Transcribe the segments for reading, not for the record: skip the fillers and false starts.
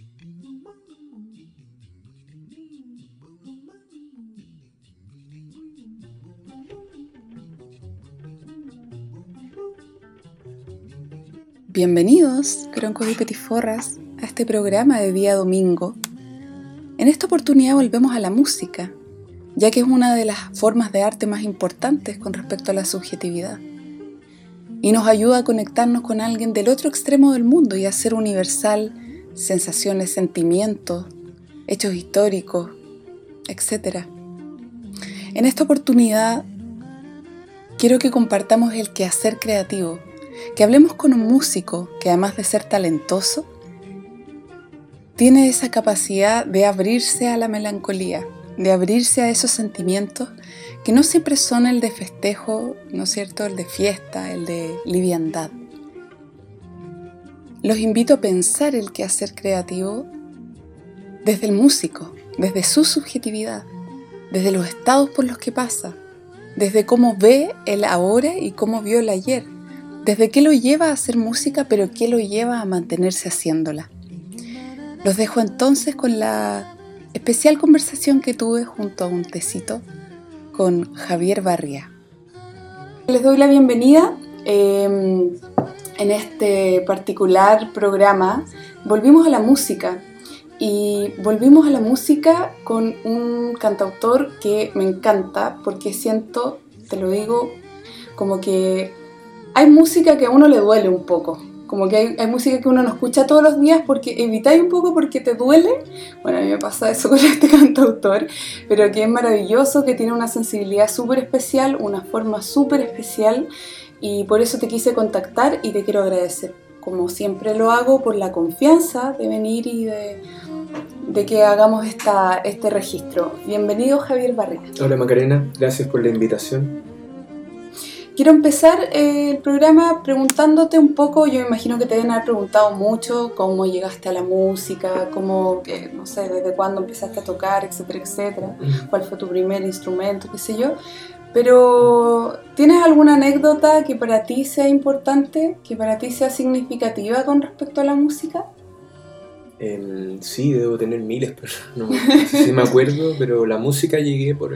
Bienvenidos, croncos y petiforras, a este programa de día domingo. En esta oportunidad volvemos a la música, ya que es una de las formas de arte más importantes con respecto a la subjetividad. Y nos ayuda a conectarnos con alguien del otro extremo del mundo y a hacer universal sensaciones, sentimientos, hechos históricos, etc. En esta oportunidad quiero que compartamos el quehacer creativo, que hablemos con un músico que, además de ser talentoso, tiene esa capacidad de abrirse a la melancolía, de abrirse a esos sentimientos que no siempre son el de festejo, ¿no es cierto?, el de fiesta, el de liviandad. Los invito a pensar el quehacer creativo desde el músico, desde su subjetividad, desde los estados por los que pasa, desde cómo ve el ahora y cómo vio el ayer, desde qué lo lleva a hacer música, pero qué lo lleva a mantenerse haciéndola. Los dejo entonces con la especial conversación que tuve junto a un tecito con Javier Barría. Les doy la bienvenida. En este particular programa volvimos a la música, y volvimos a la música con un cantautor que me encanta, porque siento, te lo digo, como que hay música que a uno le duele un poco, como que hay música que uno no escucha todos los días porque evitáis un poco porque te duele. Bueno, a mí me pasa eso con este cantautor, pero que es maravilloso, que tiene una sensibilidad súper especial, una forma súper especial, y por eso te quise contactar y te quiero agradecer, como siempre lo hago, por la confianza de venir y de que hagamos este registro. Bienvenido, Javier Barría. Hola Macarena, gracias por la invitación. Quiero empezar el programa preguntándote un poco, yo me imagino que te deben haber preguntado mucho cómo llegaste a la música, cómo, no sé, desde cuándo empezaste a tocar, etcétera, etcétera, cuál fue tu primer instrumento, qué sé yo, pero ¿tienes alguna anécdota que para ti sea importante, que para ti sea significativa con respecto a la música? Sí, debo tener miles, pero no sé si me acuerdo, pero la música llegué por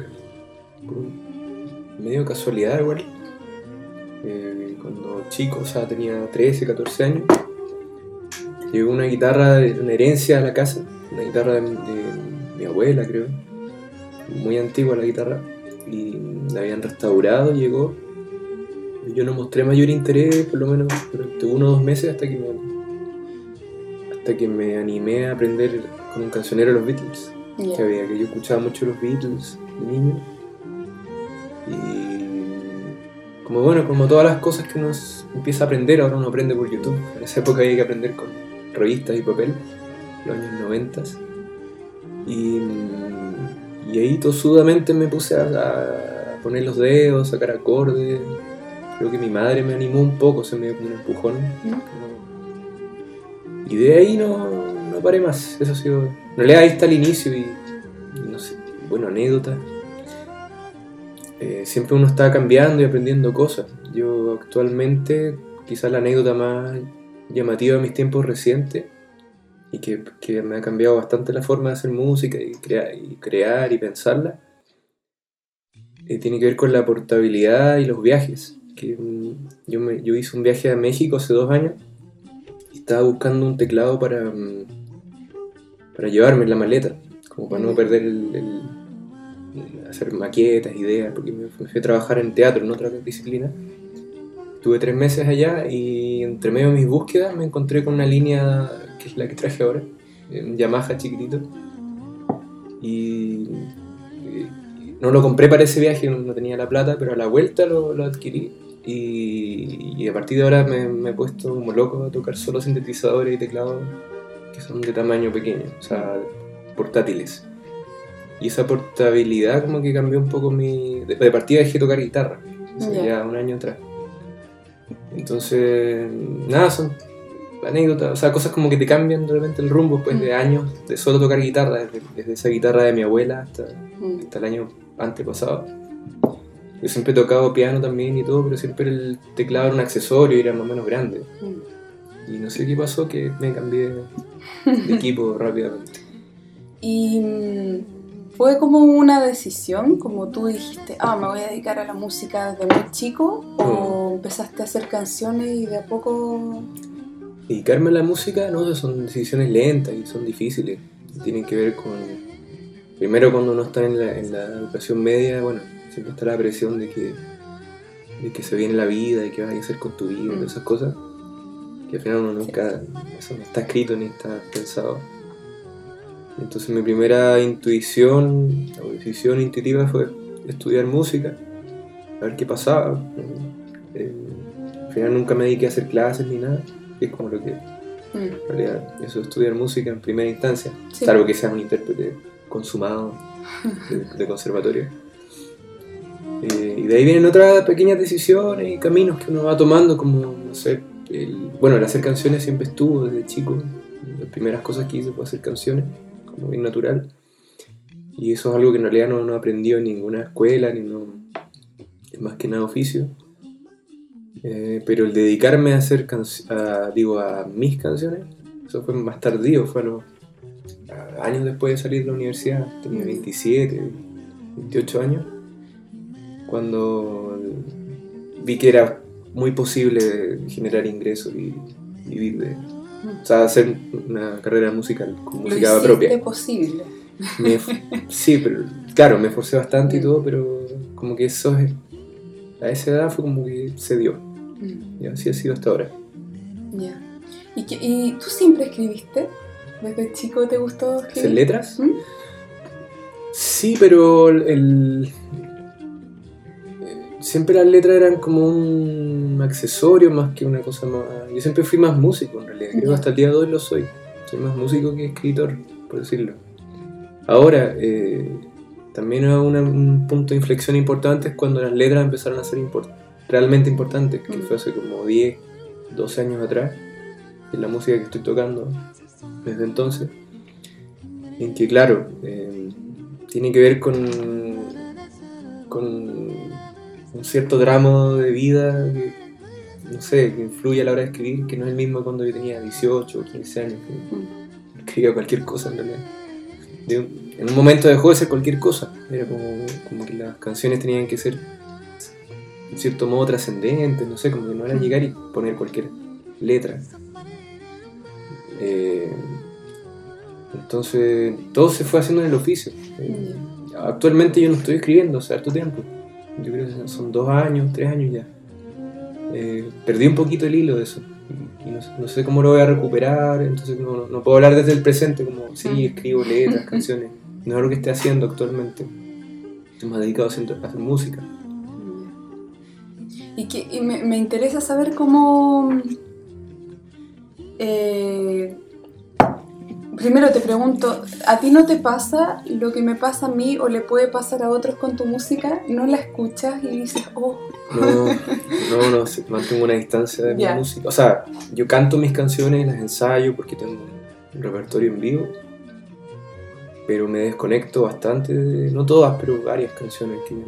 medio casualidad igual. Cuando chico, o sea, tenía 13, 14 años, llegó una guitarra, una herencia a la casa, una guitarra de mi abuela, creo, muy antigua la guitarra, y la habían restaurado, llegó, y yo no mostré mayor interés, por lo menos durante 1 o 2 meses, hasta que me animé a aprender con un cancionero de los Beatles, que yo escuchaba mucho los Beatles de niño, y como todas las cosas que uno empieza a aprender, ahora uno aprende por YouTube. En esa época había que aprender con revistas y papel, los años 90. Y ahí tosudamente me puse a poner los dedos, a sacar acordes. Creo que mi madre me animó un poco, se me dio como un empujón. Y de ahí no paré más. Eso ha sido... En realidad ahí está el inicio y no sé, bueno, anécdota. Siempre uno está cambiando y aprendiendo cosas. Yo actualmente, quizás la anécdota más llamativa de mis tiempos recientes, y que me ha cambiado bastante la forma de hacer música y crear y pensarla, tiene que ver con la portabilidad y los viajes. Yo hice un viaje a México hace 2 años y estaba buscando un teclado para llevarme en la maleta, como para no perder hacer maquetas, ideas, porque me fui a trabajar en teatro, en otra disciplina. Estuve 3 meses allá y entre medio de mis búsquedas me encontré con una línea que es la que traje ahora, un Yamaha chiquitito, y no lo compré para ese viaje, no tenía la plata, pero a la vuelta lo adquirí, y a partir de ahora me he puesto como loco a tocar solo sintetizadores y teclados que son de tamaño pequeño, o sea, portátiles. Y esa portabilidad como que cambió un poco de partida dejé tocar guitarra, ya 1 año atrás. Entonces, nada, son anécdotas, o sea, cosas como que te cambian de repente el rumbo después de años de solo tocar guitarra, desde esa guitarra de mi abuela hasta el año antepasado. Yo siempre he tocado piano también y todo, pero siempre el teclado era un accesorio y era más o menos grande. Y no sé qué pasó, que me cambié de equipo rápidamente. Y fue como una decisión, como tú dijiste, me voy a dedicar a la música desde muy chico, o empezaste a hacer canciones y de a poco... Dedicarme a la música, no, son decisiones lentas y son difíciles. Tienen que ver con... Primero, cuando uno está en la educación media, bueno, siempre está la presión de que se viene la vida y qué vas a hacer con tu vida y todas esas cosas. Que al final uno nunca... Eso no está escrito ni está pensado. Entonces mi primera intuición o decisión intuitiva fue estudiar música, a ver qué pasaba. Al final nunca me dediqué a hacer clases ni nada, es como lo que en realidad eso es estudiar música en primera instancia, salvo que seas un intérprete consumado de conservatorio. Y de ahí vienen otras pequeñas decisiones y caminos que uno va tomando, como, no sé, el hacer canciones siempre estuvo desde chico. Las primeras cosas que hice fue hacer canciones, como bien natural. Y eso es algo que en realidad no aprendió en ninguna escuela, es más que nada oficio. Pero el dedicarme a hacer a mis canciones, eso fue más tardío, fue años después de salir de la universidad, tenía 27, 28 años, cuando vi que era muy posible generar ingresos y vivir de... O sea, hacer una carrera musical con música propia. ¿Lo hiciste posible? Sí, pero claro, me esforcé bastante y todo, pero como que eso a esa edad fue como que se dio. Y así ha sido hasta ahora. Ya. ¿Y tú siempre escribiste? ¿Desde chico te gustó escribir? ¿Hacer letras? Sí, pero siempre las letras eran como un accesorio más que una cosa más... Yo siempre fui más músico en realidad, creo que hasta el día de hoy lo soy. Soy más músico que escritor, por decirlo. Ahora, también un punto de inflexión importante es cuando las letras empezaron a ser realmente importantes, que fue hace como 10, 12 años atrás, en la música que estoy tocando desde entonces, en que claro, tiene que ver con un cierto tramo de vida que, no sé, que influye a la hora de escribir, que no es el mismo cuando yo tenía 18 o 15 años, que escribía cualquier cosa en realidad. En un momento dejó de ser cualquier cosa, era como que las canciones tenían que ser en cierto modo trascendentes, no sé, como que no era llegar y poner cualquier letra. Entonces todo se fue haciendo en el oficio. Actualmente yo no estoy escribiendo hace harto tiempo, yo creo que son 2 años, 3 años ya. Perdí un poquito el hilo de eso y no sé cómo lo voy a recuperar, entonces no puedo hablar desde el presente como sí, escribo letras, canciones, no es algo que esté haciendo actualmente, estoy más dedicado a hacer música. Y me interesa saber cómo... Primero te pregunto, ¿a ti no te pasa lo que me pasa a mí o le puede pasar a otros con tu música? ¿No la escuchas y dices, oh? No, mantengo una distancia de mi música. O sea, yo canto mis canciones, las ensayo porque tengo un repertorio en vivo, pero me desconecto bastante no todas, pero varias canciones que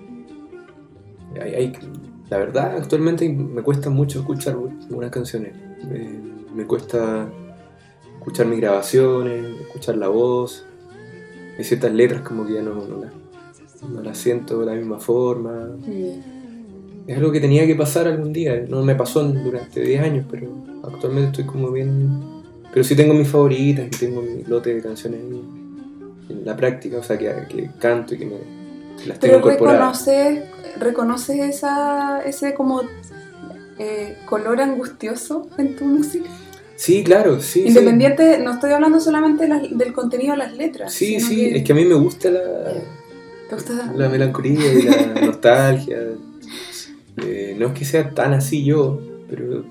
la verdad, actualmente me cuesta mucho escuchar algunas canciones. Me cuesta escuchar mis grabaciones, escuchar la voz. Hay ciertas letras como que ya no las siento de la misma forma. Es algo que tenía que pasar algún día. No me pasó durante 10 años, pero actualmente estoy como bien... Pero sí tengo mis favoritas y tengo mi lote de canciones en la práctica, o sea, que canto y que las tengo incorporadas. Pero ¿reconoces ese como color angustioso en tu música? Sí, claro, sí. Independiente, sí. No estoy hablando solamente del contenido de las letras. Sí, es que a mí me gusta la melancolía y la nostalgia. No es que sea tan así yo, pero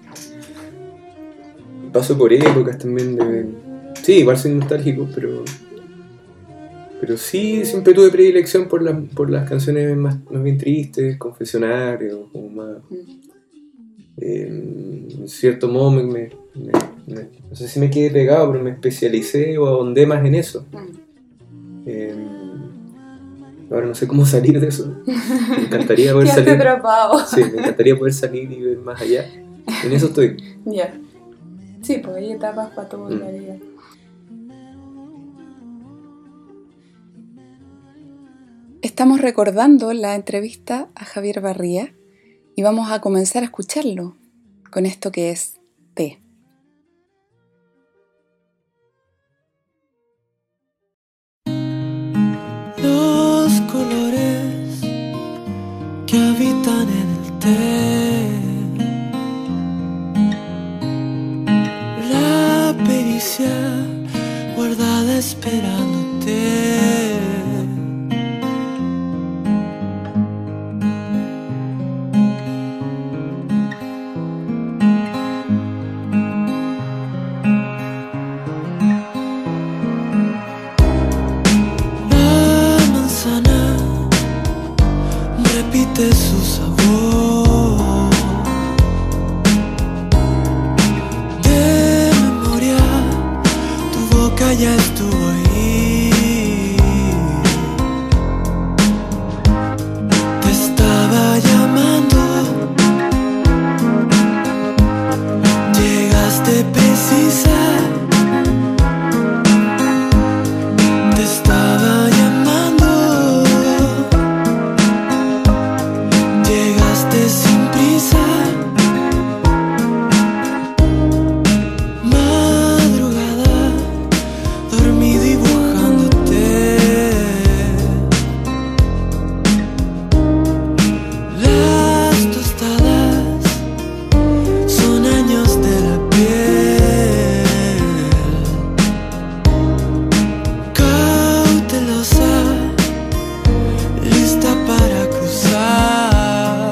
paso por épocas también sí, igual soy nostálgico, pero sí, siempre tuve predilección por las canciones más bien tristes, confesionarios, como más... en cierto modo no sé si me quedé pegado, pero me especialicé o ahondé más en eso. Ahora no sé cómo salir de eso. Me encantaría poder salir. Atrapado. Sí, me encantaría poder salir y ver más allá. En eso estoy. Ya. Sí, pues hay etapas para todo en la vida. Estamos recordando la entrevista a Javier Barría y vamos a comenzar a escucharlo con esto que es T. Los colores que habitan en el té, la pericia guardada esperándote. Repite su sabor de memoria, tu boca ya estuvo ahí. Te estaba llamando, llegaste precisa. Te estaba llamando, llegaste sin prisa. Madrugada, dormí dibujándote. Las tostadas son años de la piel. Cautelosa, lista para cruzar.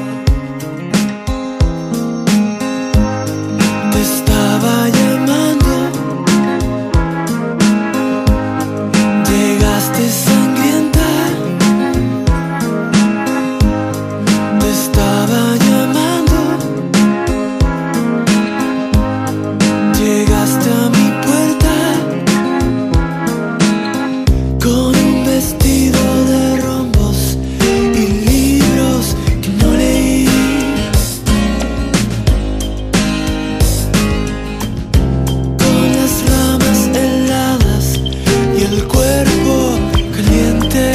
Te estaba llamando, llegaste sangrienta. Te estaba llamando, llegaste a mi puerta con un vestido de rombos y libros que no leí. Con las ramas heladas y el cuerpo caliente.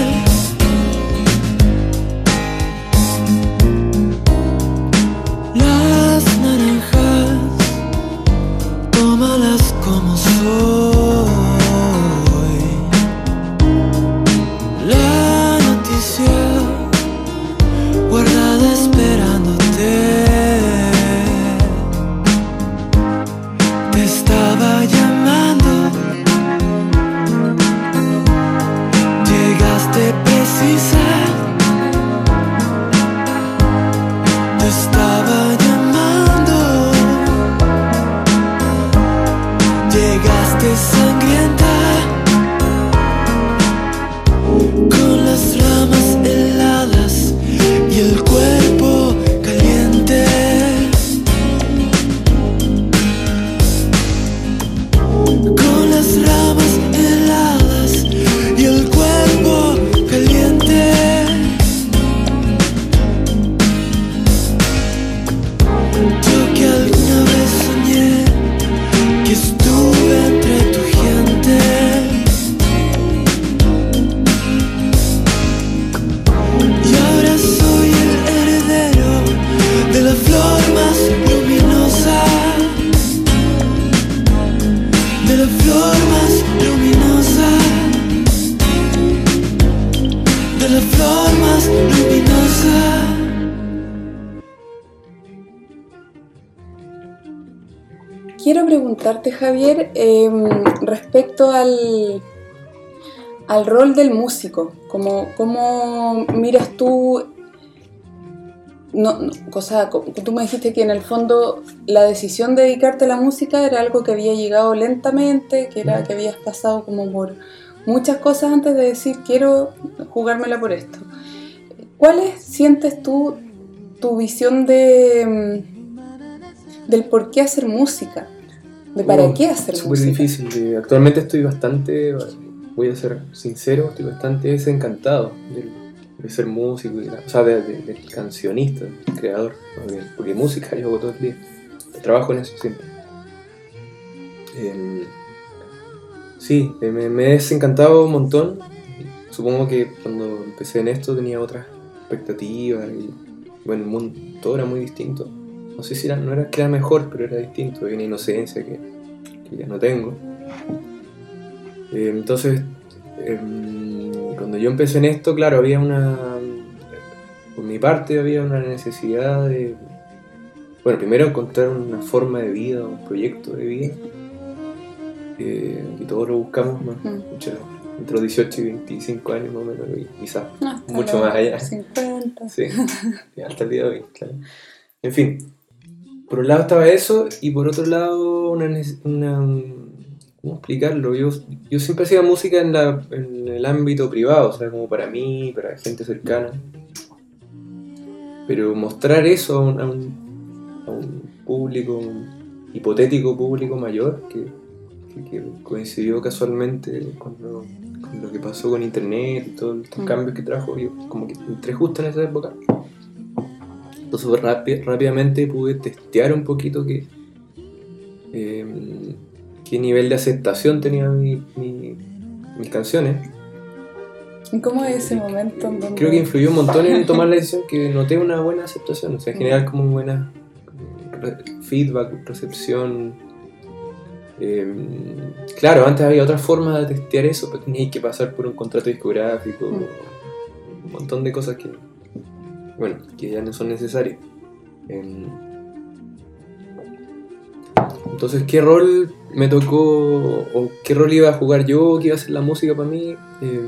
Las naranjas, tómalas como soy. La noticia guardada esperándote. Te estaba llamando, llegaste precisa. Te estaba llamando, llegaste sangrienta. Con las ramas heladas y el cuerpo caliente. Con las ramas heladas y el cuerpo caliente. Yo que alguna vez soñé que estuve entre tu gente. Y ahora soy el heredero de la flor más luminosa. De la flor más luminosa. De la flor más luminosa. Quiero preguntarte, Javier, respecto al rol del músico. ¿Cómo miras tú? Tú me dijiste que en el fondo la decisión de dedicarte a la música era algo que había llegado lentamente, que habías pasado como por muchas cosas antes de decir quiero jugármela por esto. ¿Cuál sientes tú tu visión del por qué hacer música? ¿De para qué hacer música? Súper difícil. Actualmente estoy bastante, voy a ser sincero, estoy bastante desencantado de ser músico, o sea, de cancionista, de creador, porque música yo hago todo el día, trabajo en eso siempre. Sí, me he desencantado un montón. Supongo que cuando empecé en esto tenía otras expectativas y bueno, el mundo todo era muy distinto. No sé si no era que era mejor, pero era distinto. Había una inocencia que ya no tengo. Entonces, cuando yo empecé en esto, claro, había por mi parte había una necesidad de, bueno, primero encontrar una forma de vida, un proyecto de vida, y todos lo buscamos más, entre los 18 y 25 años más o menos, y quizás mucho más allá. 50. Sí, hasta el día de hoy, claro. En fin, por un lado estaba eso, y por otro lado ¿cómo explicarlo? Yo siempre hacía música en el ámbito privado, o sea, como para mí, para gente cercana. Pero mostrar eso a un público, un hipotético público mayor, que coincidió casualmente con lo que pasó con internet y todos estos cambios que trajo, yo como que entré justo en esa época. Entonces rápidamente pude testear un poquito qué nivel de aceptación tenían mis canciones. ¿Y cómo es ese momento? En donde... Creo que influyó un montón en tomar la decisión, que noté una buena aceptación, o sea, en general como buena feedback, recepción. Claro, antes había otras formas de testear eso, pero tenías que pasar por un contrato discográfico, un montón de cosas que ya no son necesarias. Entonces, ¿qué rol me tocó o qué rol iba a jugar yo, qué iba a ser la música para mí?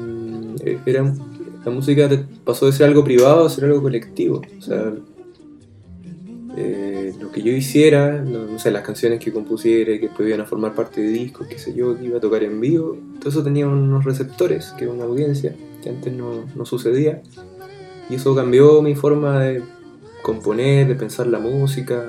La música pasó de ser algo privado a ser algo colectivo. O sea, lo que yo hiciera, no sé, las canciones que compusiera y que después iban a formar parte de discos, qué sé yo, que iba a tocar en vivo, todo eso tenía unos receptores, que era una audiencia, que antes no sucedía. Y eso cambió mi forma de componer, de pensar la música.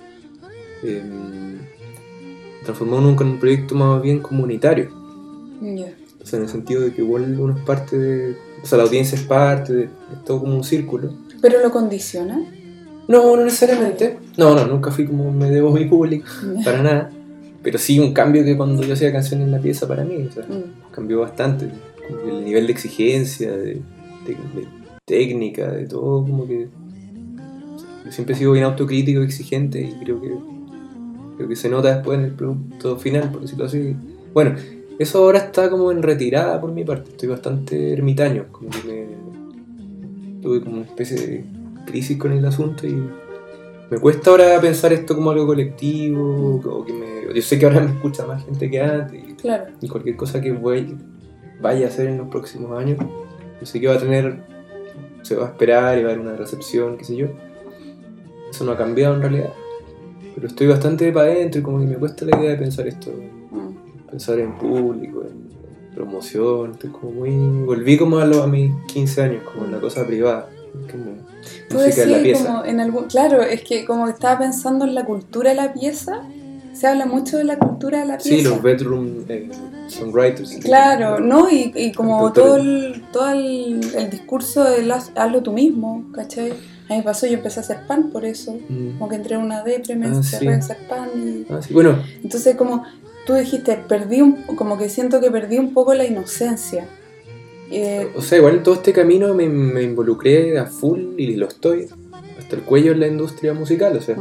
Transformó en un proyecto más bien comunitario. Yeah. O sea, en el sentido de que igual uno es parte de... O sea, la audiencia es parte, es todo como un círculo. ¿Pero lo condiciona? No necesariamente. No, nunca fui como me debo a mi público, para nada. Pero sí un cambio que cuando yo hacía canciones en la pieza para mí, o sea, cambió bastante. Como que el nivel de exigencia, de técnica, de todo, como que... Yo siempre he sido bien autocrítico, exigente, y creo que se nota después en el producto final, por decirlo así. Bueno, eso ahora está como en retirada por mi parte. Estoy bastante ermitaño, como que tuve como una especie de crisis con el asunto y me cuesta ahora pensar esto como algo colectivo, o yo sé que ahora me escucha más gente que antes, claro. Y cualquier cosa que vaya a hacer en los próximos años, yo sé que se va a esperar y va a haber una recepción, qué sé yo. Eso no ha cambiado en realidad, pero estoy bastante para adentro y como que me cuesta la idea de pensar esto, pensar en público, en promoción. Estoy como volví como a mis 15 años, como en la cosa privada, como música en la pieza. Como claro, es que como estaba pensando en la cultura de la pieza, se habla mucho de la cultura de la pieza. Sí, los bedroom songwriters. Claro, ¿no? Y como todo el discurso de hazlo tú mismo, ¿cachai? A mí me pasó, yo empecé a hacer pan por eso, como que entré en una depre, me encerré a hacer pan y... sí, bueno. Entonces como tú dijiste, como que siento que perdí un poco la inocencia. O sea, igual en todo este camino me involucré a full y lo estoy hasta el cuello en la industria musical, o sea,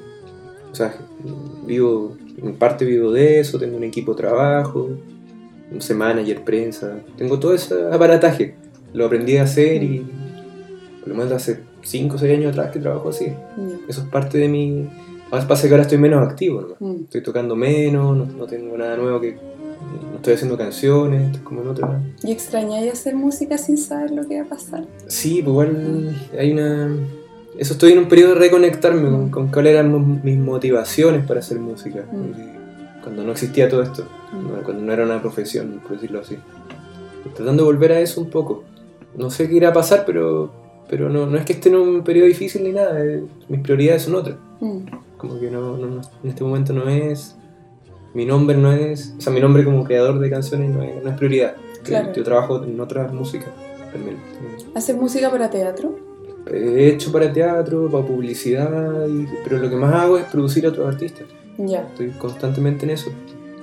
en parte vivo de eso, tengo un equipo de trabajo, un manager, prensa, tengo todo ese aparataje, lo aprendí a hacer y por lo menos hace 5 o 6 años atrás que trabajo así. Eso es parte de mi... Pasa que ahora estoy menos activo, ¿no? Estoy tocando menos, no tengo nada nuevo no estoy haciendo canciones, estoy como en otra... ¿Y extrañáis hacer música sin saber lo que va a pasar? Sí, pues igual hay una... Eso, estoy en un periodo de reconectarme con cuáles eran mis motivaciones para hacer música. Cuando no existía todo esto, cuando no era una profesión, por decirlo así. Tratando de volver a eso un poco. No sé qué irá a pasar, pero no es que esté en un periodo difícil ni nada. Mis prioridades son otras. Como que no, en este momento no es... Mi nombre no es... O sea, mi nombre como creador de canciones no es prioridad. Claro. Yo trabajo en otras músicas también. ¿Haces música para teatro? He hecho para teatro, para publicidad, pero lo que más hago es producir a otros artistas. Ya. Estoy constantemente en eso.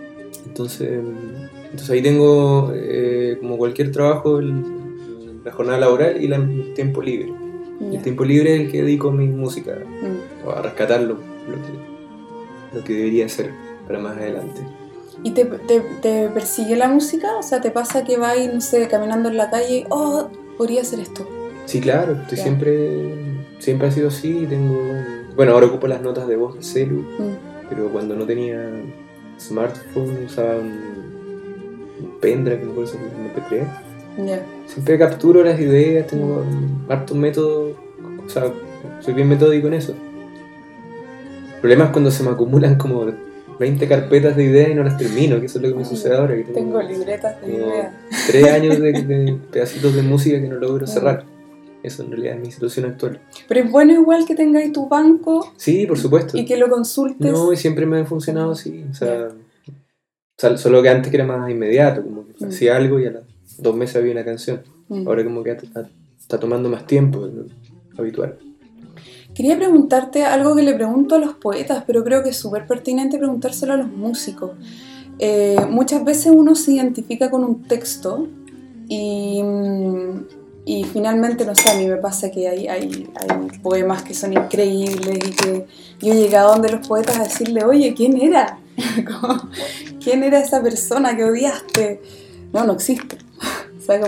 Entonces ahí tengo, como cualquier trabajo, la jornada laboral y el tiempo libre. Ya. El tiempo libre es el que dedico a mi música, o a rescatar lo que debería hacer para más adelante. ¿Y te persigue la música? O sea, ¿te pasa que vas, no sé, caminando en la calle y, oh, podría hacer esto? Sí, claro, Ya. siempre ha sido así. Bueno, ahora ocupo las notas de voz de celu, pero cuando no tenía smartphone usaba un pendrive, no recuerdo, un MP3. Ya. Siempre capturo las ideas, tengo hartos métodos, o sea, soy bien metódico en eso. El problema es cuando se me acumulan como 20 carpetas de ideas y no las termino, que eso es lo que me sucede ahora. Que Tengo libretas de ideas. 3 años de pedacitos de música que no logro cerrar. Eso en realidad es mi situación actual. Pero es bueno igual que tengáis tu banco. Sí, por supuesto. Y que lo consultes. No, y siempre me ha funcionado así. O sea, solo que antes que era más inmediato, como que hacía algo y a los 2 meses había una canción. Ahora como que está tomando más tiempo de lo habitual. Quería preguntarte algo que le pregunto a los poetas, pero creo que es súper pertinente preguntárselo a los músicos. Muchas veces uno se identifica con un texto y finalmente, no sé, a mí me pasa que hay poemas que son increíbles y que yo he llegado donde los poetas a decirle, oye, ¿quién era? ¿Quién era esa persona que odiaste? No existe. O sea,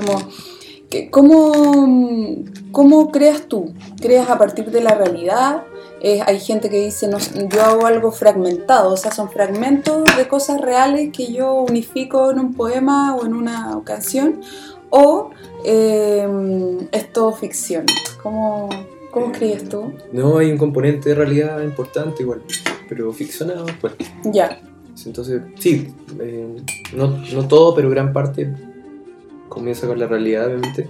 ¿cómo creas tú? ¿Creas a partir de la realidad? Hay gente que dice, no, yo hago algo fragmentado, o sea, son fragmentos de cosas reales que yo unifico en un poema o en una canción, o es todo ficción. ¿Cómo crees tú? No, hay un componente de realidad importante igual, pero ficcionado pues. Ya. Entonces, sí, no todo, pero gran parte comienza con la realidad, obviamente.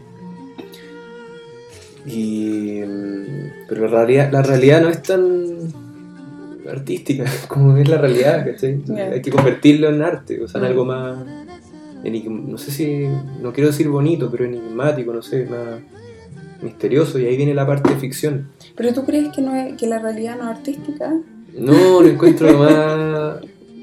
Pero la realidad no es tan artística como es la realidad, ¿cachai? Yeah. Hay que convertirlo en arte, o sea, en algo más, no sé si, no quiero decir bonito, pero enigmático, no sé, más misterioso, y ahí viene la parte de ficción. ¿Pero tú crees que la realidad no es artística? No, lo encuentro más...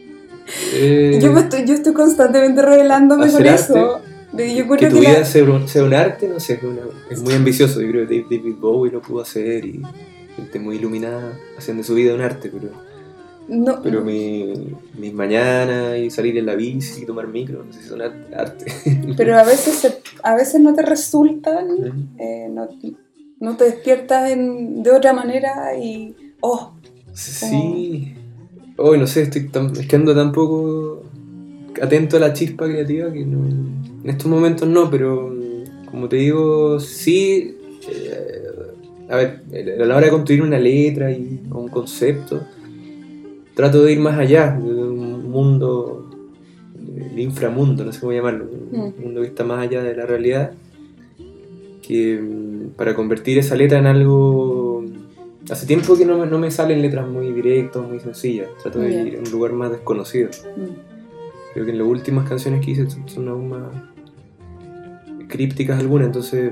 Yo estoy constantemente revelándome con eso. Yo que tu vida sea un arte, no sé, es muy ambicioso. Yo creo que David Bowie lo pudo hacer y gente muy iluminada hacían de su vida un arte, pero mis mañanas y salir en la bici y tomar micro, no sé si son arte. Pero a veces no te resultan, no te despiertas de otra manera y... Sí, no sé, es que ando tan poco atento a la chispa creativa que no, en estos momentos no, pero como te digo, sí, a ver, a la hora de construir una letra o un concepto, trato de ir más allá de un mundo, el inframundo, no sé cómo llamarlo, un mundo que está más allá de la realidad, que para convertir esa letra en algo... Hace tiempo que no me salen letras muy directas, muy sencillas, trato de ir a un lugar más desconocido. Creo que en las últimas canciones que hice son aún más crípticas algunas, entonces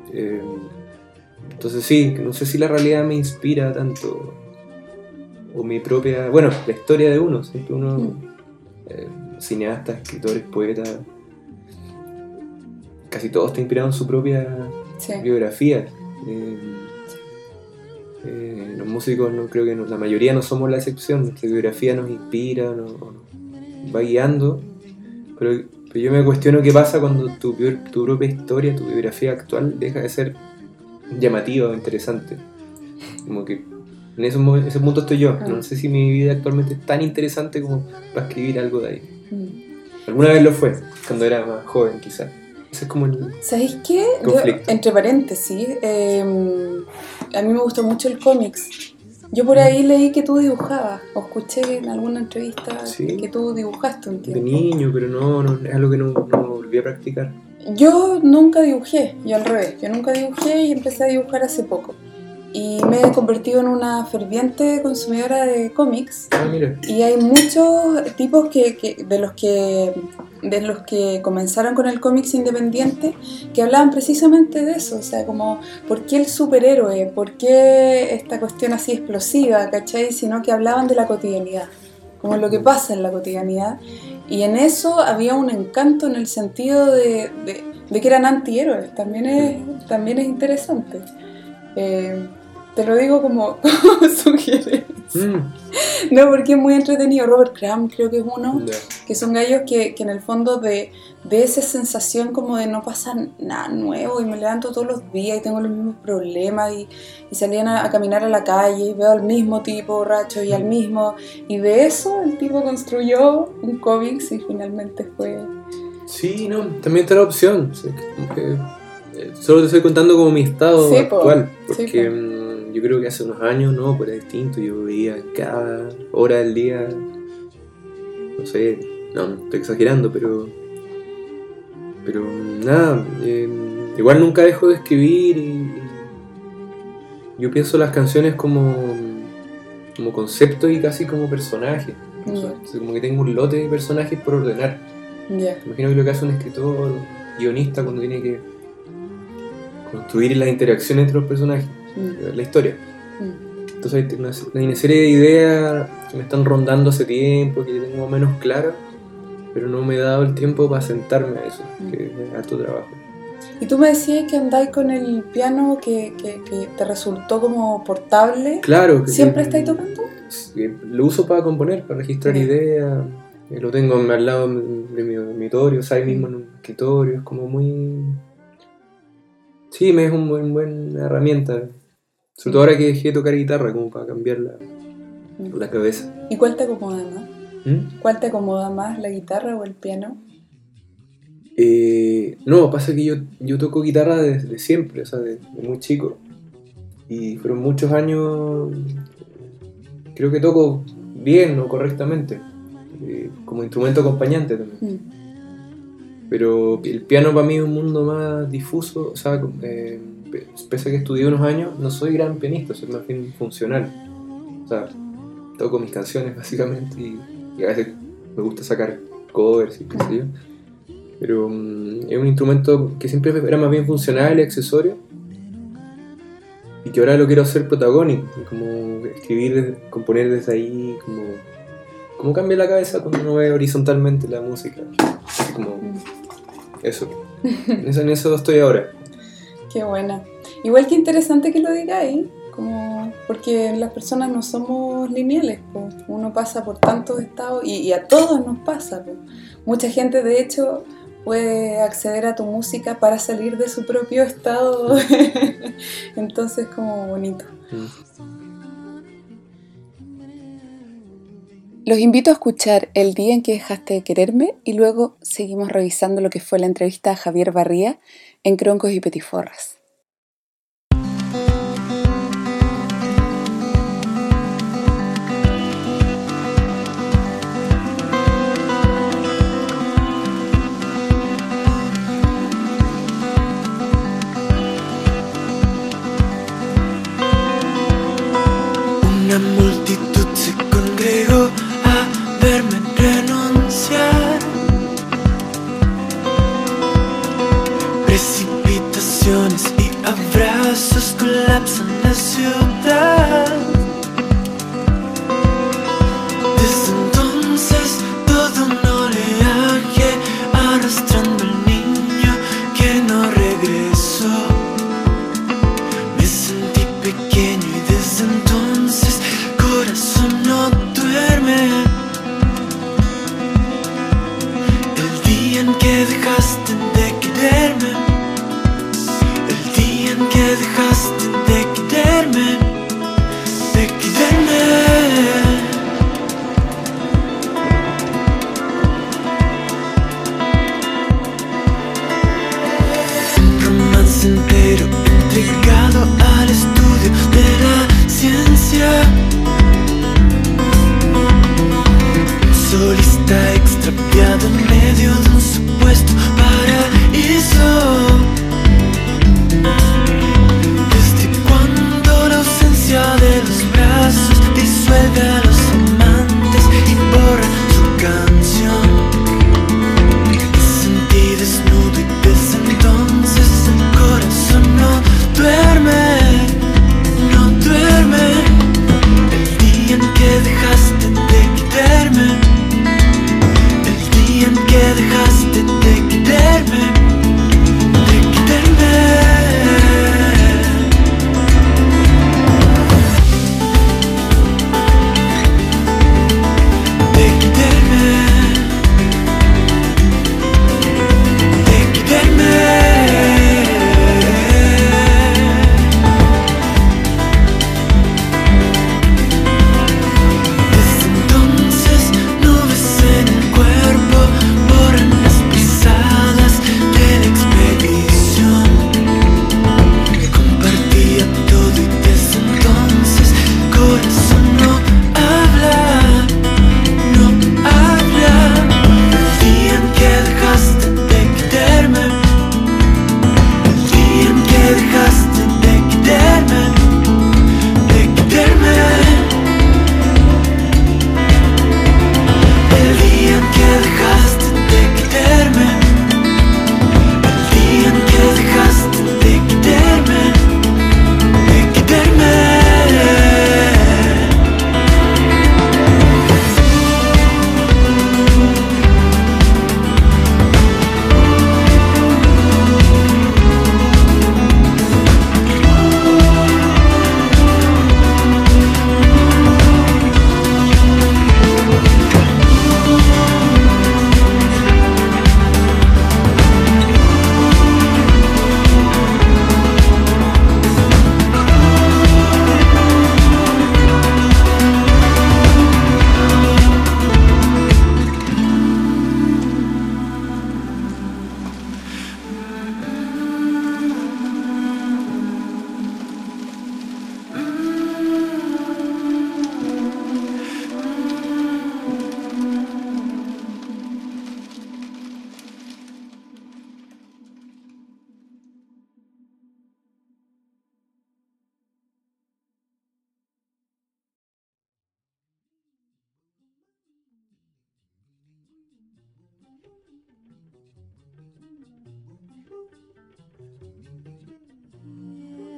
sí, no sé si la realidad me inspira tanto, o mi propia, bueno, la historia de uno, siempre uno, cineastas, escritores, poetas, casi todos está inspirado en su propia biografía. Los músicos, no creo que la mayoría no somos la excepción, nuestra biografía nos inspira, nos va guiando, pero yo me cuestiono qué pasa cuando tu propia historia, tu biografía actual deja de ser llamativa o interesante. Como que en ese punto estoy yo. No sé si mi vida actualmente es tan interesante como para escribir algo de ahí. Alguna vez lo fue, cuando era más joven quizás. Ese es como el ¿sabéis qué? conflicto. Yo, entre paréntesis, a mí me gustó mucho el cómics. Yo por ahí leí que tú dibujabas, o escuché en alguna entrevista que tú dibujaste un tiempo. De niño, pero no es algo que no volví a practicar. Yo nunca dibujé, yo al revés, yo nunca dibujé y empecé a dibujar hace poco. Y me he convertido en una ferviente consumidora de cómics. Mira. Y hay muchos tipos de los que comenzaron con el cómics independiente que hablaban precisamente de eso, o sea, como ¿por qué el superhéroe? ¿Por qué esta cuestión así explosiva? ¿Cachai? Sino que hablaban de la cotidianidad, como lo que pasa en la cotidianidad. Y en eso había un encanto en el sentido de que eran antihéroes. También es interesante. Te lo digo como sugerencia. No, porque es muy entretenido. Robert Crumb creo que es uno, que son gallos que en el fondo de esa sensación como de no pasa nada nuevo y me levanto todos los días y tengo los mismos problemas y salían a caminar a la calle y veo al mismo tipo borracho y al mismo, y de eso el tipo construyó un cómic y finalmente fue... Sí, no, también está la opción. Sí, solo te estoy contando como mi estado actual, porque yo creo que hace unos años no, pues era distinto. Yo veía cada hora del día, no sé, no estoy exagerando, pero nada, igual nunca dejo de escribir y yo pienso las canciones como concepto y casi como personajes. O sea, como que tengo un lote de personajes por ordenar. Imagino que lo que hace un escritor, guionista, cuando tiene que construir las interacciones entre los personajes, la historia. Entonces hay una serie de ideas que me están rondando hace tiempo, que tengo más o menos claras, pero no me he dado el tiempo para sentarme a eso, que es harto trabajo. Y tú me decías que andáis con el piano que te resultó como portable. Claro. ¿Siempre estáis tocando? Lo uso para componer, para registrar ideas. Lo tengo al lado de mi dormitorio, o sea, ahí mismo en un escritorio. Es como muy... Sí, me es una buena herramienta. Sobre todo ahora que dejé de tocar guitarra, como para cambiar la cabeza. ¿Y cuál te acomoda más? ¿Cuál te acomoda más, la guitarra o el piano? No, pasa que yo toco guitarra desde siempre, o sea, de muy chico. Y fueron muchos años, creo que toco bien o correctamente, como instrumento acompañante también. Pero el piano para mí es un mundo más difuso, o sea, pese a que estudié unos años, no soy gran pianista, soy más bien funcional. O sea, toco mis canciones básicamente y a veces me gusta sacar covers y qué sé yo. Pero es un instrumento que siempre era más bien funcional y accesorio, y que ahora lo quiero hacer protagónico, como escribir, componer desde ahí, como cambia la cabeza cuando uno ve horizontalmente la música, como eso. En eso estoy ahora. Qué buena. Igual que interesante que lo digáis, porque las personas no somos lineales, pues. Uno pasa por tantos estados y a todos nos pasa, pues. Mucha gente de hecho puede acceder a tu música para salir de su propio estado. Entonces como bonito. Los invito a escuchar El día en que dejaste de quererme y luego seguimos revisando lo que fue la entrevista a Javier Barría en Croncos y Petiforras. Una multitud se congregó a verme renunciar. Precipitaciones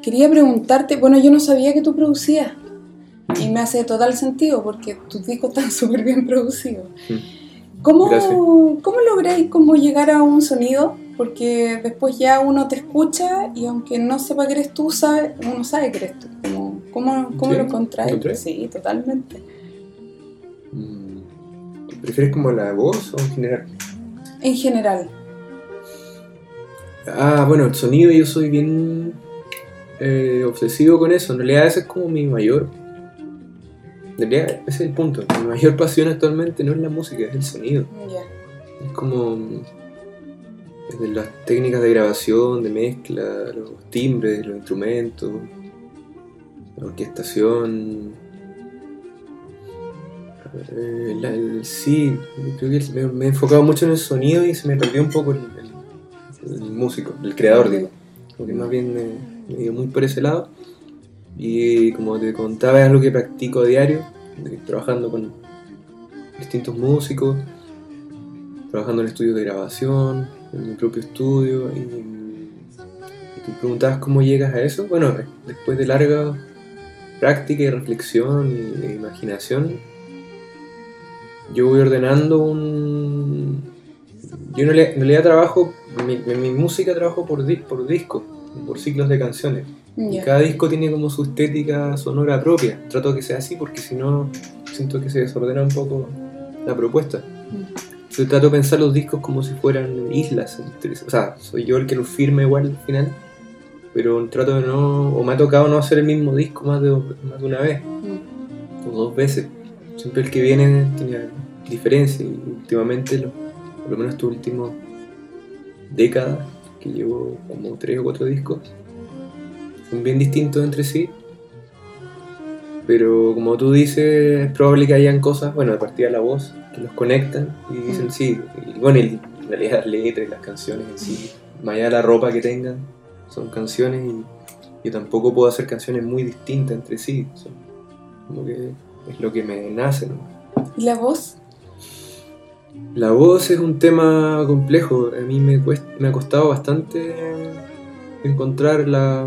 quería preguntarte, bueno, yo no sabía que tú producías y me hace total sentido porque tus discos están súper bien producidos. Gracias. ¿Cómo lográis cómo llegar a un sonido? Porque después ya uno te escucha y aunque no sepa que eres tú, uno sabe que eres tú. ¿Cómo ¿Sí? lo encontráis? ¿Encontré? Sí, totalmente. ¿Prefieres como la voz o en general? En general. Bueno, el sonido yo soy bien obsesivo con eso. En realidad ese es como mi mayor... En realidad ese es el punto. Mi mayor pasión actualmente no es la música, es el sonido. Ya. Es como... Desde las técnicas de grabación, de mezcla, los timbres, los instrumentos, la orquestación. Sí, creo que me he enfocado mucho en el sonido y se me perdió un poco el músico, el creador, digo. Porque más bien me he ido muy por ese lado. Y como te contaba, es algo que practico a diario, trabajando con distintos músicos, trabajando en estudios de grabación, en mi propio estudio. Y tú preguntabas cómo llegas a eso. Bueno, después de larga práctica y reflexión e imaginación, yo voy ordenando Yo en realidad trabajo, en mi música trabajo por disco, por ciclos de canciones. Y cada disco tiene como su estética sonora propia. Trato de que sea así porque si no, siento que se desordena un poco la propuesta. Yo trato de pensar los discos como si fueran islas. O sea, soy yo el que los firma igual al final, pero trato de no... O me ha tocado no hacer el mismo disco más de una vez, o 2 veces. Siempre el que viene tiene diferencia y últimamente, por lo menos estas últimas décadas, que llevo como 3 o 4 discos, son bien distintos entre sí. Pero como tú dices, es probable que hayan cosas, bueno, de partida la voz, que los conectan y dicen sí. Y bueno, y en realidad las letras y las canciones en sí, más allá de la ropa que tengan, son canciones y yo tampoco puedo hacer canciones muy distintas entre sí. Son como que es lo que me nace, ¿no? ¿Y la voz? La voz es un tema complejo. A mí me ha costado bastante encontrar la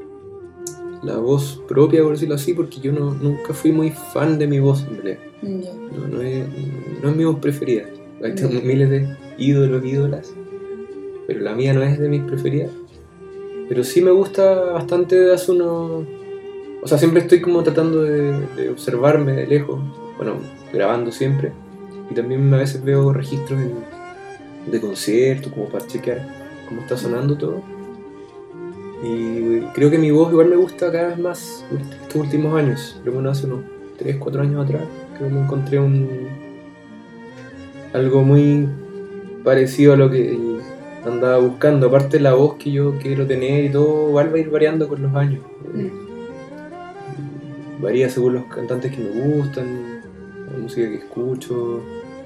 voz propia, por decirlo así, porque yo nunca fui muy fan de mi voz, en realidad. No es mi voz preferida. Hay miles de ídolos, ídolas, pero la mía no es de mis preferidas. Pero sí me gusta bastante de hace unos... O sea, siempre estoy como tratando de observarme de lejos, bueno, grabando siempre. Y también a veces veo registros de conciertos, como para chequear cómo está sonando todo. Y creo que mi voz igual me gusta cada vez más estos últimos años. Por lo menos hace unos 3, 4 años atrás, creo que encontré algo muy parecido a lo que andaba buscando. Aparte la voz que yo quiero tener y todo, igual va a ir variando con los años. Varía según los cantantes que me gustan, la música que escucho,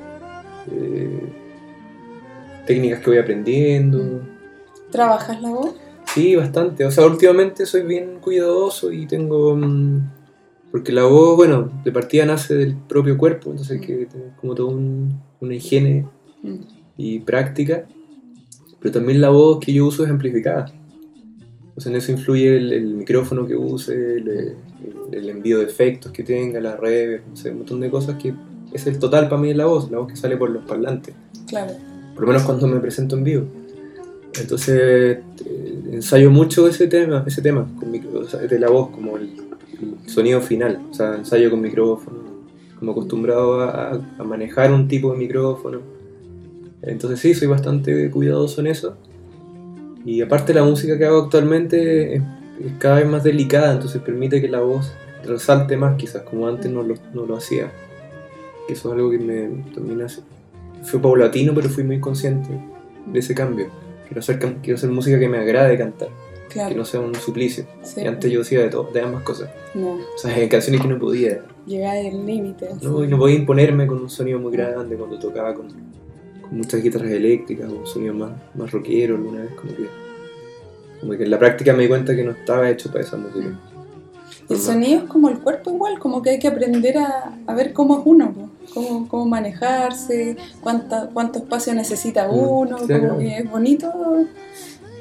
técnicas que voy aprendiendo. ¿Trabajas la voz? Sí, bastante. O sea, últimamente soy bien cuidadoso y tengo... porque la voz, bueno, de partida nace del propio cuerpo, entonces hay que tener como toda una higiene y práctica. Pero también la voz que yo uso es amplificada. O sea, en eso influye el micrófono que use, el envío de efectos que tenga, la reverb, no sé, un montón de cosas que es el total para mí de la voz que sale por los parlantes. Claro. Por lo menos cuando me presento en vivo. Entonces ensayo mucho ese tema o sea, de la voz, como el sonido final. O sea, ensayo con micrófono, como acostumbrado a manejar un tipo de micrófono. Entonces sí, soy bastante cuidadoso en eso. Y aparte la música que hago actualmente es cada vez más delicada, entonces permite que la voz resalte más, quizás como antes no lo hacía. Que eso es algo que también hace. Fue paulatino, pero fui muy consciente de ese cambio. Quiero hacer música que me agrade cantar, claro, que no sea un suplicio. Sí. Y antes yo decía de ambas cosas. No. O sea, hay canciones que no podía llegar al límite. No, y no podía imponerme con un sonido muy grande cuando tocaba con muchas guitarras eléctricas o un sonido más rockero alguna vez, como que en la práctica me di cuenta que no estaba hecho para esa música. El sonido es como el cuerpo igual, como que hay que aprender a ver cómo es uno, cómo manejarse, cuánto espacio necesita uno, claro. Como que es bonito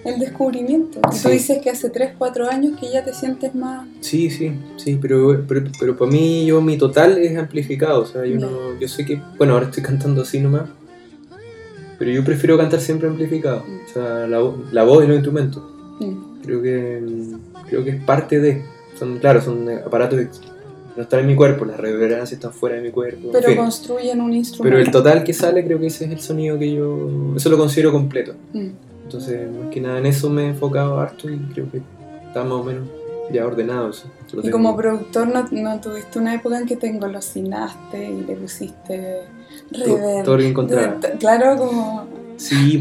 el descubrimiento. Y tú Sí. dices que hace 3, 4 años que ya te sientes más... Sí, pero para mí mi total es amplificado, o sea, yo sé que, bueno, ahora estoy cantando así nomás, pero yo prefiero cantar siempre amplificado, o sea, la voz y los instrumentos, creo que es parte son aparatos que no están en mi cuerpo, las reverberancias están fuera de mi cuerpo, Pero en fin. construyen un instrumento. Pero el total que sale, creo que ese es el sonido eso lo considero completo. Entonces, más que nada en eso me he enfocado harto y creo que está más o menos ya ordenado eso. Y como productor, ¿no tuviste una época en que te engolosinaste y le pusiste reverb? Todo lo que encontraba. Claro, como... Sí,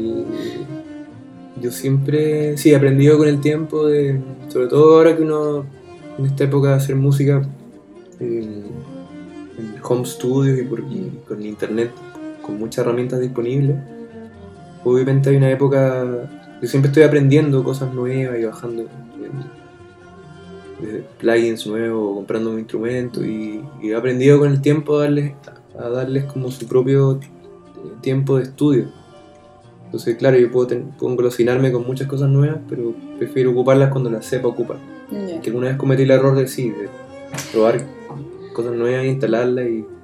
yo siempre he aprendido con el tiempo, sobre todo ahora que uno en esta época de hacer música en home studio y con internet, con muchas herramientas disponibles. Obviamente hay una época, yo siempre estoy aprendiendo cosas nuevas y bajando plugins nuevos, comprando un instrumento y he aprendido con el tiempo a darles como su propio tiempo de estudio. Entonces, claro, yo puedo engolosinarme con muchas cosas nuevas, pero prefiero ocuparlas cuando las sepa ocupar. Yeah. Que alguna vez cometí el error de probar cosas nuevas, instalarlas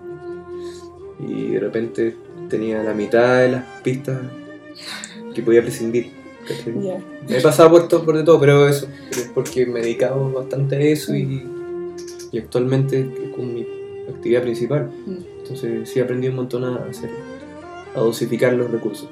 y de repente tenía la mitad de las pistas que podía prescindir. Yeah. Me he pasado por de todo, pero eso es porque me he dedicado bastante a eso y actualmente es como mi actividad principal. Entonces sí he aprendido un montón a dosificar los recursos.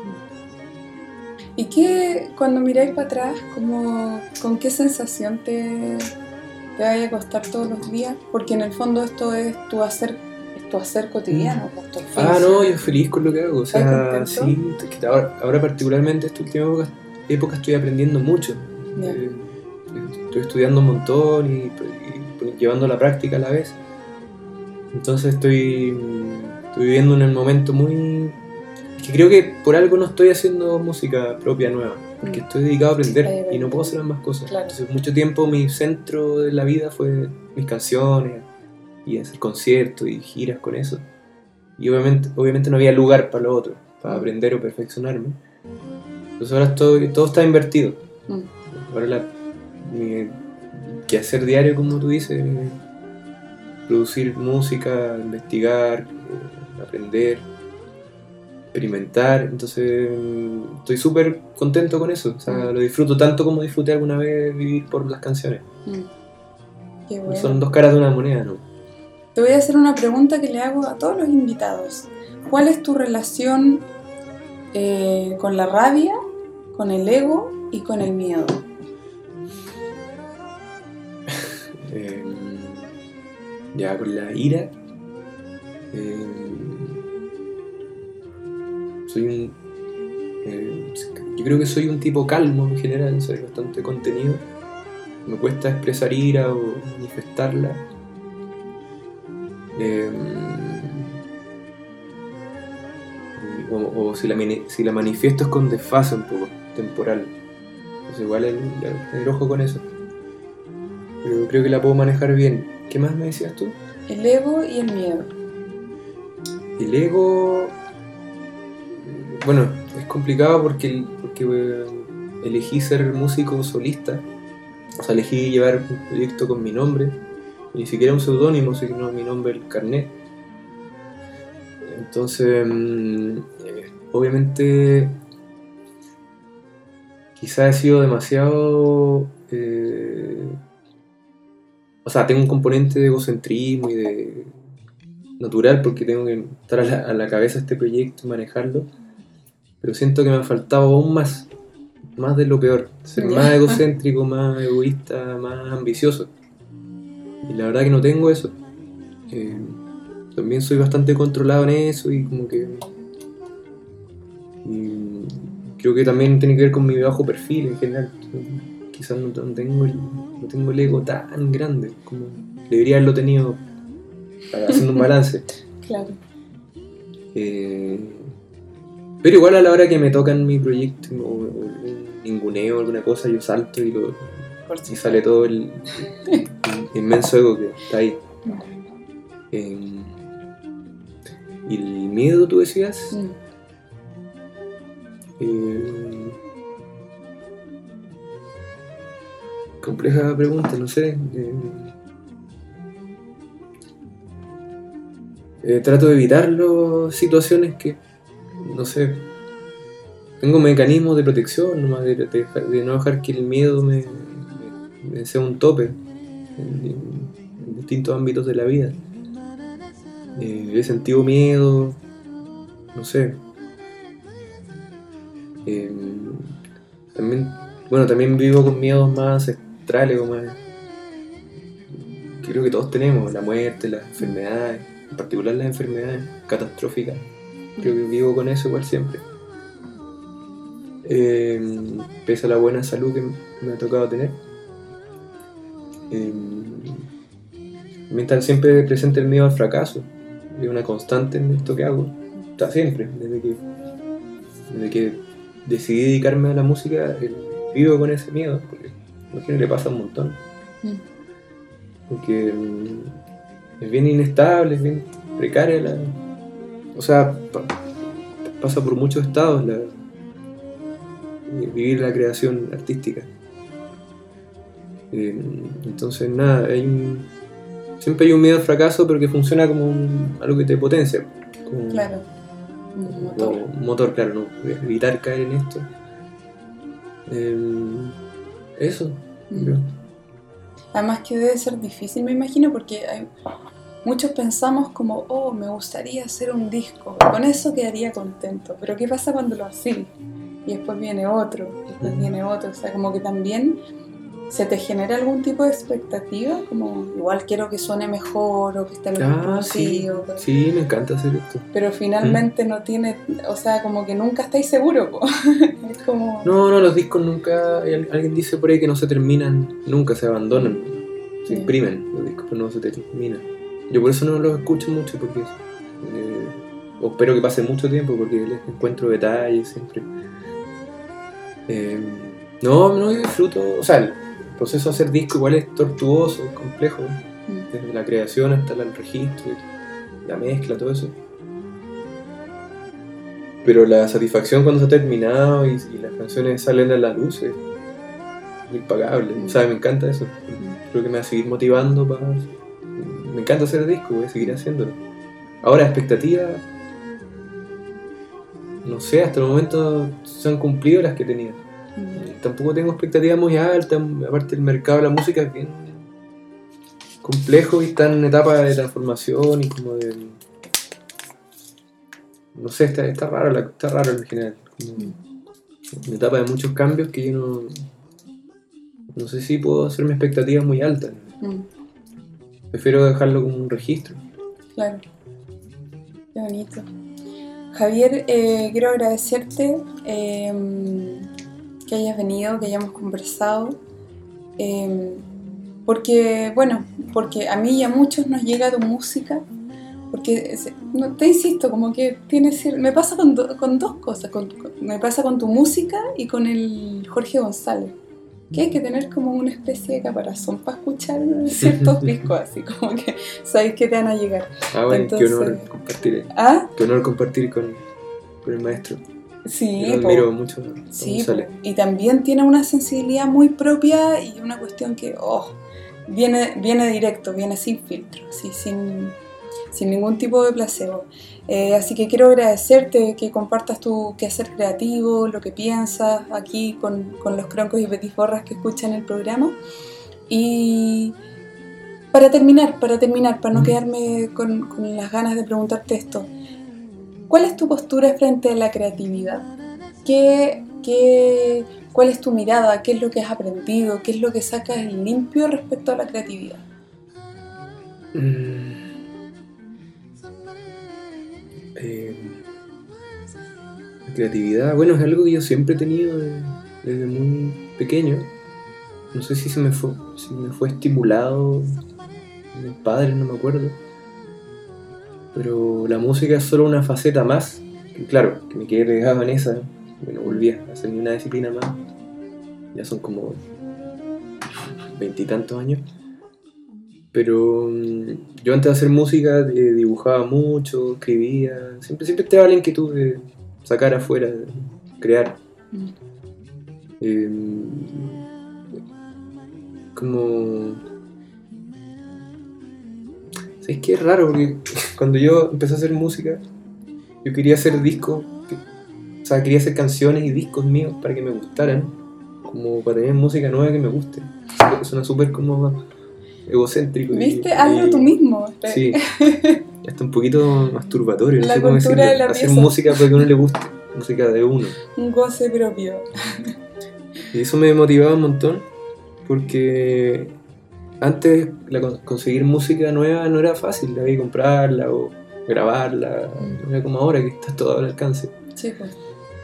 ¿Y cuando miráis para atrás, con qué sensación te vaya a acostar todos los días? Porque en el fondo esto es tu hacer cotidiano. No, yo feliz con lo que hago. O sea, ¿Estás contento? sí, ahora particularmente esta última época estoy aprendiendo mucho. Estoy estudiando un montón y llevando la práctica a la vez. Entonces estoy viviendo en el momento que creo que por algo no estoy haciendo música propia nueva, porque estoy dedicado a aprender y no puedo hacer más cosas. Claro. Entonces mucho tiempo mi centro de la vida fue mis canciones y hacer conciertos y giras con eso. Y obviamente no había lugar para lo otro, para aprender o perfeccionarme. Entonces ahora todo está invertido. Ahora mi quehacer diario, como tú dices, producir música, investigar, aprender, experimentar. Entonces estoy súper contento con eso. O sea, lo disfruto tanto como disfruté alguna vez vivir por las canciones. Qué bueno. Son dos caras de una moneda, ¿no? Te voy a hacer una pregunta que le hago a todos los invitados. ¿Cuál es tu relación con la rabia, con el ego y con el miedo? Ya con la ira, yo creo que soy un tipo calmo en general, soy bastante contenido. Me cuesta expresar ira o manifestarla. O si la manifiesto es con desfase un poco temporal. Entonces igual el ojo con eso. Pero creo que la puedo manejar bien. ¿Qué más me decías tú? El ego y el miedo. El ego... Bueno, es complicado porque elegí ser músico solista. O sea, elegí llevar un proyecto con mi nombre. Ni siquiera un seudónimo, sino mi nombre, el carnet. Entonces, obviamente, quizás he sido demasiado... o sea, tengo un componente de egocentrismo y de natural porque tengo que estar a la cabeza de este proyecto y manejarlo. Pero siento que me ha faltado aún más de lo peor. Ser más egocéntrico, más egoísta, más ambicioso. Y la verdad que no tengo eso. También soy bastante controlado en eso y como que... creo que también tiene que ver con mi bajo perfil en general. Quizás no tengo el ego tan grande como debería haberlo tenido haciendo un balance. Claro. Pero igual a la hora que me tocan mi proyecto o un ninguneo o alguna cosa, yo salto y sale todo el inmenso ego que está ahí. ¿Y el miedo tú decías? Compleja pregunta, no sé. Trato de evitar las situaciones que, no sé, tengo mecanismos de protección, nomás de no dejar que el miedo me sea un tope en distintos ámbitos de la vida. He sentido miedo, no sé. También vivo con miedos más ancestrales, creo que todos tenemos, la muerte, las enfermedades, en particular las enfermedades catastróficas. Creo que vivo con eso igual siempre. Pese a la buena salud que me ha tocado tener. Mientras siempre presente el miedo al fracaso, es una constante en esto que hago. Está siempre, desde que decidí dedicarme a la música, vivo con ese miedo, porque imagino que le pasa un montón. Porque es bien inestable, es bien precaria pasa por muchos estados vivir la creación artística. Entonces nada, siempre hay un miedo al fracaso, pero que funciona como algo que te potencia. Claro, un motor. Un motor, claro, ¿no? Evitar caer en esto. Eso. Además que debe ser difícil, me imagino, porque muchos pensamos como, oh, me gustaría hacer un disco, con eso quedaría contento, pero ¿qué pasa cuando lo haces? Y después viene otro, o sea, como que también se te genera algún tipo de expectativa, como igual quiero que suene mejor o que esté mejor producido. Sí, me encanta hacer esto. Pero finalmente no tiene, o sea, como que nunca estáis seguros, po. Es como... No, los discos nunca, alguien dice por ahí que no se terminan, nunca se abandonan, se imprimen los discos, pero no se terminan. Yo por eso no los escucho mucho, porque o espero que pase mucho tiempo, porque les encuentro detalles siempre. No, yo disfruto, o sea, el proceso de hacer disco igual es tortuoso, es complejo, desde la creación hasta el registro, la mezcla, todo eso. Pero la satisfacción cuando se ha terminado y las canciones salen a la luz es impagable. O sea, me encanta eso. Creo que me va a seguir motivando me encanta hacer disco, voy a seguir haciéndolo. Ahora, expectativas, no sé, hasta el momento se han cumplido las que tenía. Tampoco tengo expectativas muy altas, aparte el mercado de la música es bien complejo y está en etapa de transformación y como de... No sé, está raro en general. Una etapa de muchos cambios que yo no sé si puedo hacerme expectativas muy altas. Prefiero dejarlo como un registro. Claro. Qué bonito. Javier, quiero agradecerte que hayas venido, que hayamos conversado. Porque a mí y a muchos nos llega tu música. Porque, te insisto, como que me pasa con dos cosas. Me pasa con tu música y con el Jorge González. Que hay que tener como una especie de caparazón para escuchar ciertos discos, así como que sabéis que te van a llegar. Bueno, entonces, qué honor compartir. Qué honor compartir con el maestro. Sí, yo admiro mucho a González. Y también tiene una sensibilidad muy propia y una cuestión que viene directo, viene sin filtro, así, sin ningún tipo de placebo. Así que quiero agradecerte que compartas tu quehacer creativo, lo que piensas aquí con los croncos y petiforras que escuchan el programa. Y para terminar, para no quedarme con las ganas de preguntarte esto, ¿cuál es tu postura frente a la creatividad? ¿Cuál es tu mirada? ¿Qué es lo que has aprendido? ¿Qué es lo que sacas en limpio respecto a la creatividad? La creatividad, bueno, es algo que yo siempre he tenido desde muy pequeño. No sé si me fue estimulado de mis padres, no me acuerdo. Pero la música es solo una faceta más. Que claro, que me quedé pegado en esa. Bueno, volví a hacer una disciplina más. Ya son como 20 y tantos años. Pero yo antes de hacer música dibujaba mucho, escribía. Siempre estaba la inquietud de sacar afuera, de crear. como... ¿Sabes qué? Es raro porque cuando yo empecé a hacer música, yo quería hacer discos, o sea, quería hacer canciones y discos míos para que me gustaran, como para tener música nueva que me guste. Suena súper como egocéntrico. ¿Viste? Hazlo tú mismo. Sí, hasta un poquito masturbatorio. La no sé cómo cultura decirlo. de la Hacer pieza. música para que a uno le guste, música de uno. Un goce propio. Y eso me motivaba un montón, porque antes conseguir música nueva no era fácil, había que comprarla o grabarla, no era como ahora que está todo al alcance. Sí, pues.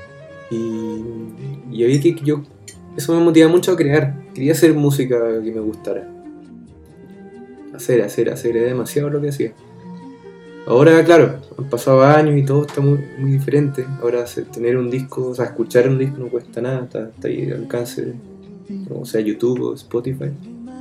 Y había que yo, eso me motivaba mucho a crear, quería hacer música que me gustara. Hacer, era demasiado lo que hacía. Ahora, claro, han pasado años y todo está muy, muy diferente. Ahora tener un disco, o sea, escuchar un disco no cuesta nada, está ahí al alcance, o sea, YouTube o Spotify.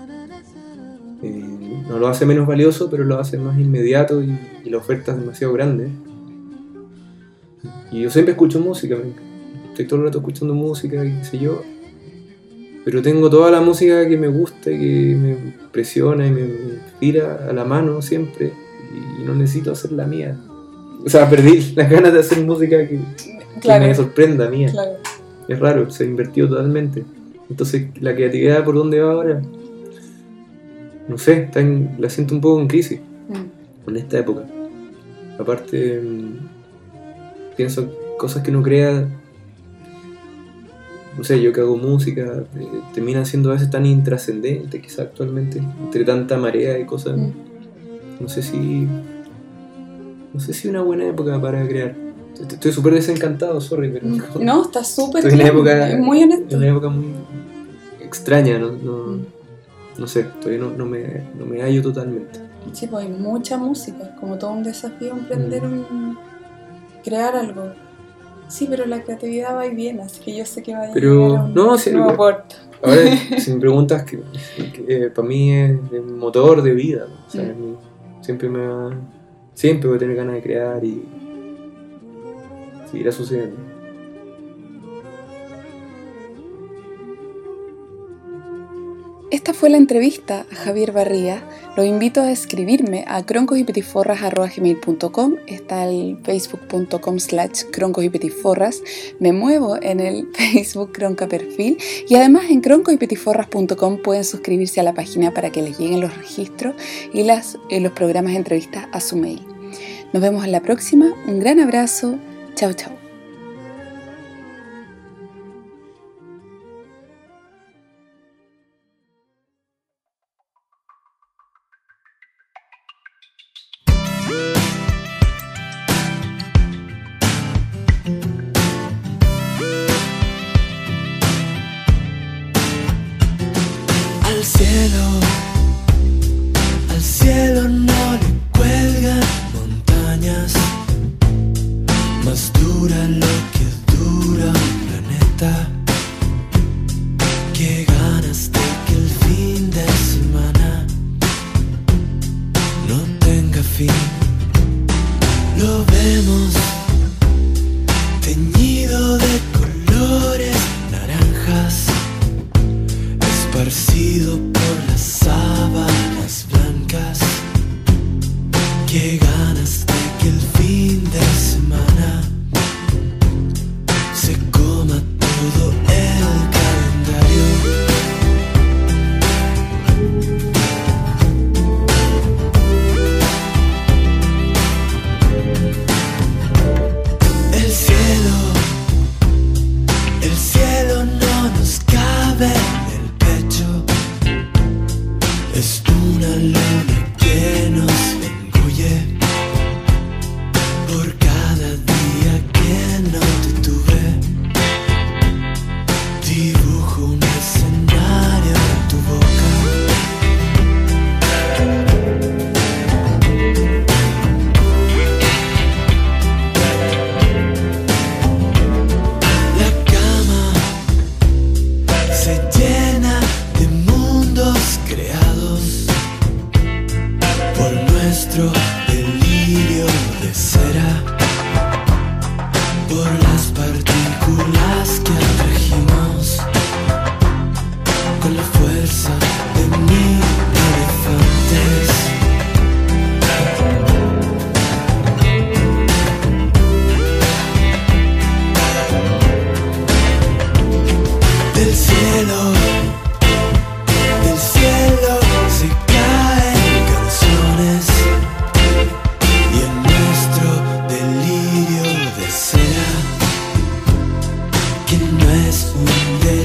No lo hace menos valioso, pero lo hace más inmediato y la oferta es demasiado grande. Y yo siempre escucho música, estoy todo el rato escuchando música y qué sé yo. Pero tengo toda la música que me gusta y que me impresiona y me inspira a la mano siempre. Y no necesito hacer la mía. O sea, perdí las ganas de hacer música que me sorprenda mía. Claro. Es raro, se ha invertido totalmente. Entonces, la creatividad, ¿por dónde va ahora? No sé, la siento un poco en crisis en esta época. Aparte, pienso cosas que no crea. No sé, yo que hago música, termina siendo a veces tan intrascendente, quizás actualmente, entre tanta marea de cosas. No sé si una buena época para crear. Estoy súper desencantado, sorry, pero... No, está súper bien. Estoy es muy honesto. en una época muy extraña, no sé, todavía no me hallo totalmente. Sí, pues hay mucha música, como todo un desafío emprender crear algo. Sí, pero la creatividad va y viene, así que yo sé que va a llegar a un nuevo puerto. Ahora, si me preguntas, que para mí es el motor de vida, ¿no? O sea, siempre voy a tener ganas de crear y seguirá sucediendo. Esta fue la entrevista a Javier Barría. Los invito a escribirme a croncosypetiforras@gmail.com. Está el facebook.com/croncosypetiforras. Me muevo en el Facebook Cronca Perfil. Y además en croncosypetiforras.com pueden suscribirse a la página para que les lleguen los registros y los programas de entrevistas a su mail. Nos vemos en la próxima. Un gran abrazo. Chao, chao. Al cielo no le cuelgan montañas, más dura lo que dura un planeta. Qué ganas de que el fin de semana no tenga fin. Lo vemos teñido de colores naranjas, esparcido por las sábanas blancas. Qué ganas de que el fin de semana se coma todo el calendario. El cielo no nos cabe en el pecho. Es una luna que nos engulle por cada día que no te tuve. Dibujo un escenario en tu boca. La cama se llena de mundos creados por nuestro delirio de cera, por las partículas que atrajimos con la fuerza de que no es un